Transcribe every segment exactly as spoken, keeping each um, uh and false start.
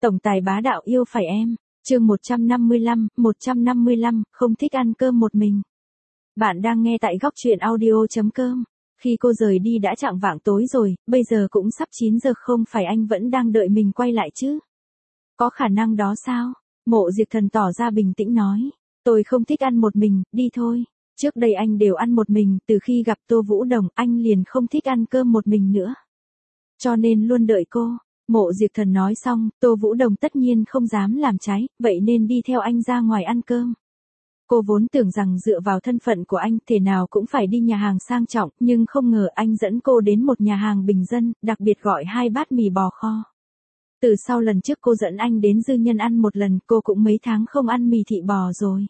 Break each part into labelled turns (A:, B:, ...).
A: Tổng tài bá đạo yêu phải em. Chương một trăm năm mươi lăm, một trăm năm mươi lăm, không thích ăn cơm một mình. Bạn đang nghe tại góc truyện audio.com. Khi cô rời đi đã chạng vạng tối rồi, bây giờ cũng sắp chín giờ, không phải anh vẫn đang đợi mình quay lại chứ? Có khả năng đó sao? Mộ Diệp Thần tỏ ra bình tĩnh nói. Tôi không thích ăn một mình, đi thôi. Trước đây anh đều ăn một mình, từ khi gặp Tô Vũ Đồng, anh liền không thích ăn cơm một mình nữa. Cho nên luôn đợi cô. Mộ Diệp Thần nói xong, Tô Vũ Đồng tất nhiên không dám làm trái, vậy nên đi theo anh ra ngoài ăn cơm. Cô vốn tưởng rằng dựa vào thân phận của anh, thế nào cũng phải đi nhà hàng sang trọng, nhưng không ngờ anh dẫn cô đến một nhà hàng bình dân, đặc biệt gọi hai bát mì bò kho. Từ sau lần trước cô dẫn anh đến Dư Nhân ăn một lần, cô cũng mấy tháng không ăn mì thị bò rồi.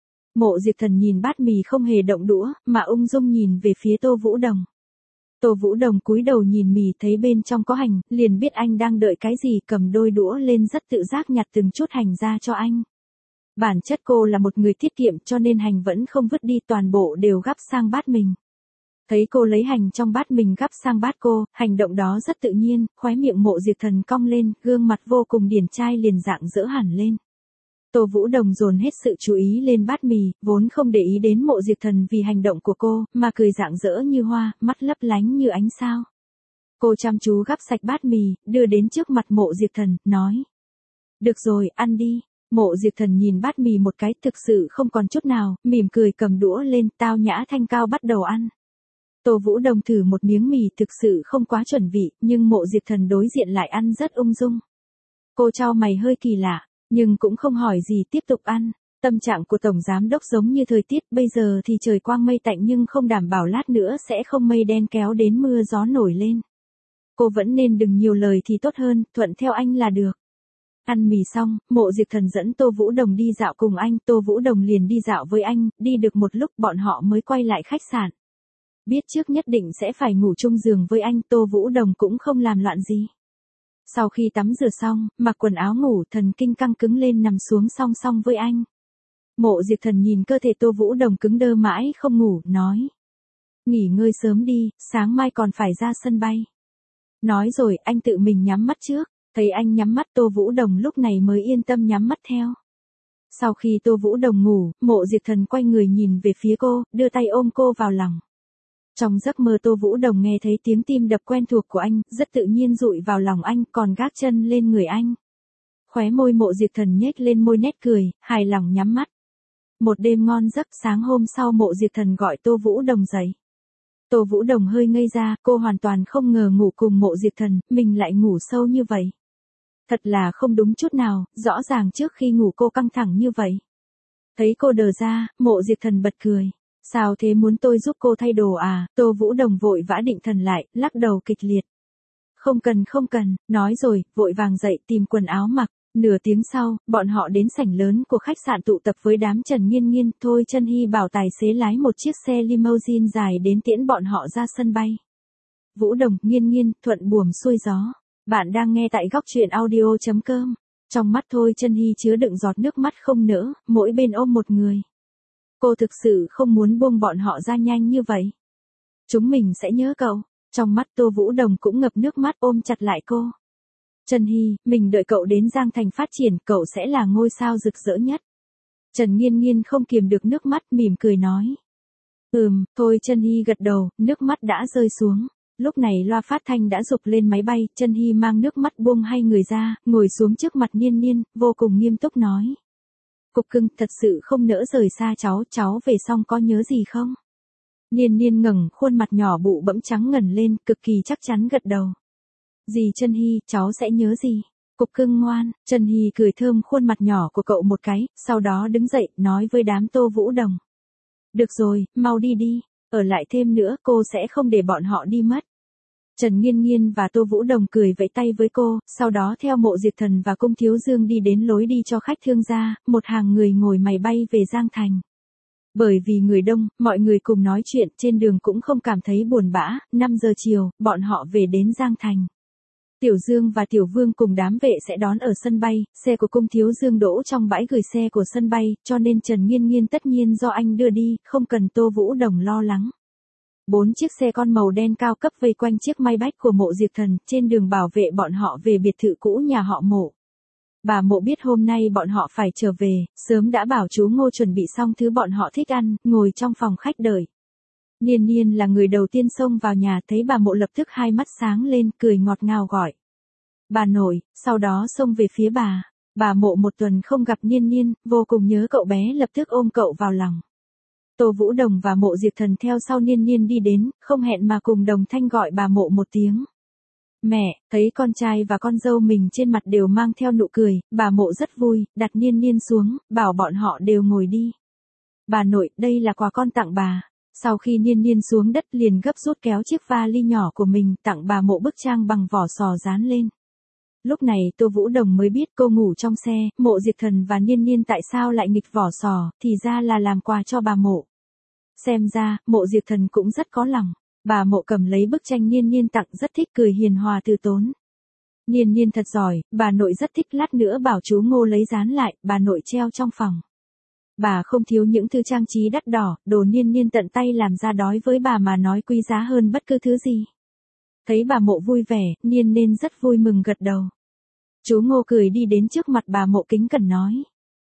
A: Mộ Diệp Thần nhìn bát mì không hề động đũa, mà ung dung nhìn về phía Tô Vũ Đồng. Tô Vũ Đồng cúi đầu nhìn mì, thấy bên trong có hành, liền biết anh đang đợi cái gì, cầm đôi đũa lên rất tự giác nhặt từng chút hành ra cho anh. Bản chất cô là một người tiết kiệm, cho nên hành vẫn không vứt đi, toàn bộ đều gắp sang bát mình. Thấy cô lấy hành trong bát mình gắp sang bát cô, hành động đó rất tự nhiên, khóe miệng Mộ Diệp Thần cong lên, gương mặt vô cùng điển trai liền rạng rỡ hẳn lên. Tô Vũ Đồng dồn hết sự chú ý lên bát mì, vốn không để ý đến Mộ Diệp Thần vì hành động của cô, mà cười rạng rỡ như hoa, mắt lấp lánh như ánh sao. Cô chăm chú gắp sạch bát mì, đưa đến trước mặt Mộ Diệp Thần, nói. Được rồi, ăn đi. Mộ Diệp Thần nhìn bát mì một cái, thực sự không còn chút nào, mỉm cười cầm đũa lên, tao nhã thanh cao bắt đầu ăn. Tô Vũ Đồng thử một miếng mì, thực sự không quá chuẩn vị, nhưng Mộ Diệp Thần đối diện lại ăn rất ung dung. Cô chau mày hơi kỳ lạ, nhưng cũng không hỏi gì, tiếp tục ăn. Tâm trạng của Tổng Giám Đốc giống như thời tiết, bây giờ thì trời quang mây tạnh nhưng không đảm bảo lát nữa sẽ không mây đen kéo đến mưa gió nổi lên. Cô vẫn nên đừng nhiều lời thì tốt hơn, thuận theo anh là được. Ăn mì xong, Mộ Diệp Thần dẫn Tô Vũ Đồng đi dạo cùng anh, Tô Vũ Đồng liền đi dạo với anh, đi được một lúc bọn họ mới quay lại khách sạn. Biết trước nhất định sẽ phải ngủ chung giường với anh, Tô Vũ Đồng cũng không làm loạn gì. Sau khi tắm rửa xong, mặc quần áo ngủ, thần kinh căng cứng lên nằm xuống song song với anh. Mộ Diệp Thần nhìn cơ thể Tô Vũ Đồng cứng đơ mãi không ngủ, nói. Nghỉ ngơi sớm đi, sáng mai còn phải ra sân bay. Nói rồi, anh tự mình nhắm mắt trước, thấy anh nhắm mắt Tô Vũ Đồng lúc này mới yên tâm nhắm mắt theo. Sau khi Tô Vũ Đồng ngủ, Mộ Diệp Thần quay người nhìn về phía cô, đưa tay ôm cô vào lòng. Trong giấc mơ Tô Vũ Đồng nghe thấy tiếng tim đập quen thuộc của anh, rất tự nhiên dụi vào lòng anh, còn gác chân lên người anh. Khóe môi Mộ Diệp Thần nhếch lên môi nét cười, hài lòng nhắm mắt. Một đêm ngon giấc, sáng hôm sau Mộ Diệp Thần gọi Tô Vũ Đồng dậy. Tô Vũ Đồng hơi ngây ra, cô hoàn toàn không ngờ ngủ cùng Mộ Diệp Thần, mình lại ngủ sâu như vậy. Thật là không đúng chút nào, rõ ràng trước khi ngủ cô căng thẳng như vậy. Thấy cô đờ ra, Mộ Diệp Thần bật cười. Sao thế, muốn tôi giúp cô thay đồ à? Tô Vũ Đồng vội vã định thần lại, lắc đầu kịch liệt. Không cần không cần, nói rồi, vội vàng dậy tìm quần áo mặc. Nửa tiếng sau, bọn họ đến sảnh lớn của khách sạn tụ tập với đám Trần Nghiên Nghiên, Thôi Chân Hy bảo tài xế lái một chiếc xe limousine dài đến tiễn bọn họ ra sân bay. Vũ Đồng, Nghiên Nghiên, thuận buồm xuôi gió. Bạn đang nghe tại góc truyện audio.com. Trong mắt Thôi Chân Hy chứa đựng giọt nước mắt không nỡ, mỗi bên ôm một người. Cô thực sự không muốn buông bọn họ ra nhanh như vậy. Chúng mình sẽ nhớ cậu. Trong mắt Tô Vũ Đồng cũng ngập nước mắt, ôm chặt lại cô. Chân Hy, mình đợi cậu đến Giang Thành phát triển, cậu sẽ là ngôi sao rực rỡ nhất. Trần Nghiên Nghiên không kiềm được nước mắt, mỉm cười nói. Ừm, thôi Chân Hy gật đầu, nước mắt đã rơi xuống. Lúc này loa phát thanh đã rục lên máy bay, Chân Hy mang nước mắt buông hai người ra, ngồi xuống trước mặt Niên Niên, vô cùng nghiêm túc nói. Cục cưng, thật sự không nỡ rời xa cháu, cháu về xong có nhớ gì không? Niên Niên ngẩng khuôn mặt nhỏ bụ bẫm trắng ngần lên, cực kỳ chắc chắn gật đầu. Dì Chân Hy, cháu sẽ nhớ gì? Cục cưng ngoan. Chân Hy cười thơm khuôn mặt nhỏ của cậu một cái, sau đó đứng dậy, nói với đám Tô Vũ Đồng. Được rồi, mau đi đi, ở lại thêm nữa, cô sẽ không để bọn họ đi mất. Trần Nghiên Nghiên và Tô Vũ Đồng cười vẫy tay với cô, sau đó theo Mộ Diệp Thần và Cung Thiếu Dương đi đến lối đi cho khách thương gia, một hàng người ngồi máy bay về Giang Thành. Bởi vì người đông, mọi người cùng nói chuyện, trên đường cũng không cảm thấy buồn bã, năm giờ chiều, bọn họ về đến Giang Thành. Tiểu Dương và Tiểu Vương cùng đám vệ sẽ đón ở sân bay, xe của Cung Thiếu Dương đỗ trong bãi gửi xe của sân bay, cho nên Trần Nghiên Nghiên tất nhiên do anh đưa đi, không cần Tô Vũ Đồng lo lắng. Bốn chiếc xe con màu đen cao cấp vây quanh chiếc Maybach của Mộ Diệp Thần, trên đường bảo vệ bọn họ về biệt thự cũ nhà họ Mộ. Bà Mộ biết hôm nay bọn họ phải trở về, sớm đã bảo chú Ngô chuẩn bị xong thứ bọn họ thích ăn, ngồi trong phòng khách đợi. Niên Niên là người đầu tiên xông vào nhà, thấy bà Mộ lập tức hai mắt sáng lên, cười ngọt ngào gọi. Bà nội, sau đó xông về phía bà. Bà Mộ một tuần không gặp Niên Niên, vô cùng nhớ cậu bé, lập tức ôm cậu vào lòng. Tô Vũ Đồng và Mộ Diệp Thần theo sau Niên Niên đi đến, không hẹn mà cùng đồng thanh gọi bà Mộ một tiếng. Mẹ, thấy con trai và con dâu mình trên mặt đều mang theo nụ cười, bà Mộ rất vui, đặt Niên Niên xuống, bảo bọn họ đều ngồi đi. Bà nội, đây là quà con tặng bà. Sau khi Niên Niên xuống đất liền gấp rút kéo chiếc vali nhỏ của mình tặng bà Mộ bức trang bằng vỏ sò dán lên. Lúc này Tô Vũ Đồng mới biết cô ngủ trong xe, Mộ Diệp Thần và Niên Niên tại sao lại nghịch vỏ sò, thì ra là làm quà cho bà Mộ. Xem ra, Mộ Diệp Thần cũng rất có lòng. Bà Mộ cầm lấy bức tranh Niên Niên tặng rất thích, cười hiền hòa từ tốn. Niên Niên thật giỏi, bà nội rất thích, lát nữa bảo chú Ngô lấy dán lại, bà nội treo trong phòng. Bà không thiếu những thứ trang trí đắt đỏ, đồ Niên Niên tận tay làm ra đối với bà mà nói quý giá hơn bất cứ thứ gì. Thấy bà Mộ vui vẻ, Niên Niên rất vui mừng gật đầu. Chú Ngô cười đi đến trước mặt bà Mộ kính cẩn nói.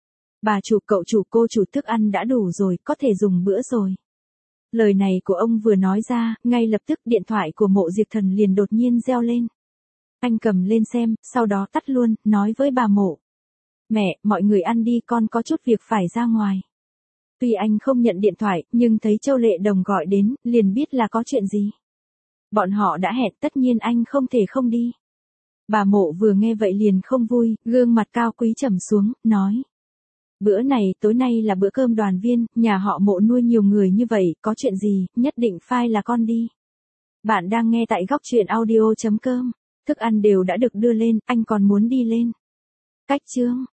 A: Bà chủ, cậu chủ, cô chủ, thức ăn đã đủ rồi, có thể dùng bữa rồi. Lời này của ông vừa nói ra, ngay lập tức điện thoại của Mộ Diệp Thần liền đột nhiên reo lên. Anh cầm lên xem, sau đó tắt luôn, nói với bà Mộ. Mẹ, mọi người ăn đi, con có chút việc phải ra ngoài. Tuy anh không nhận điện thoại, nhưng thấy Châu Lệ Đồng gọi đến, liền biết là có chuyện gì. Bọn họ đã hẹn, tất nhiên anh không thể không đi. Bà Mộ vừa nghe vậy liền không vui, gương mặt cao quý trầm xuống, nói. Bữa này, tối nay là bữa cơm đoàn viên, nhà họ Mộ nuôi nhiều người như vậy, có chuyện gì, nhất định phải là con đi. Bạn đang nghe tại góc truyện audio chấm com. Thức ăn đều đã được đưa lên, anh còn muốn đi lên. Cách chương.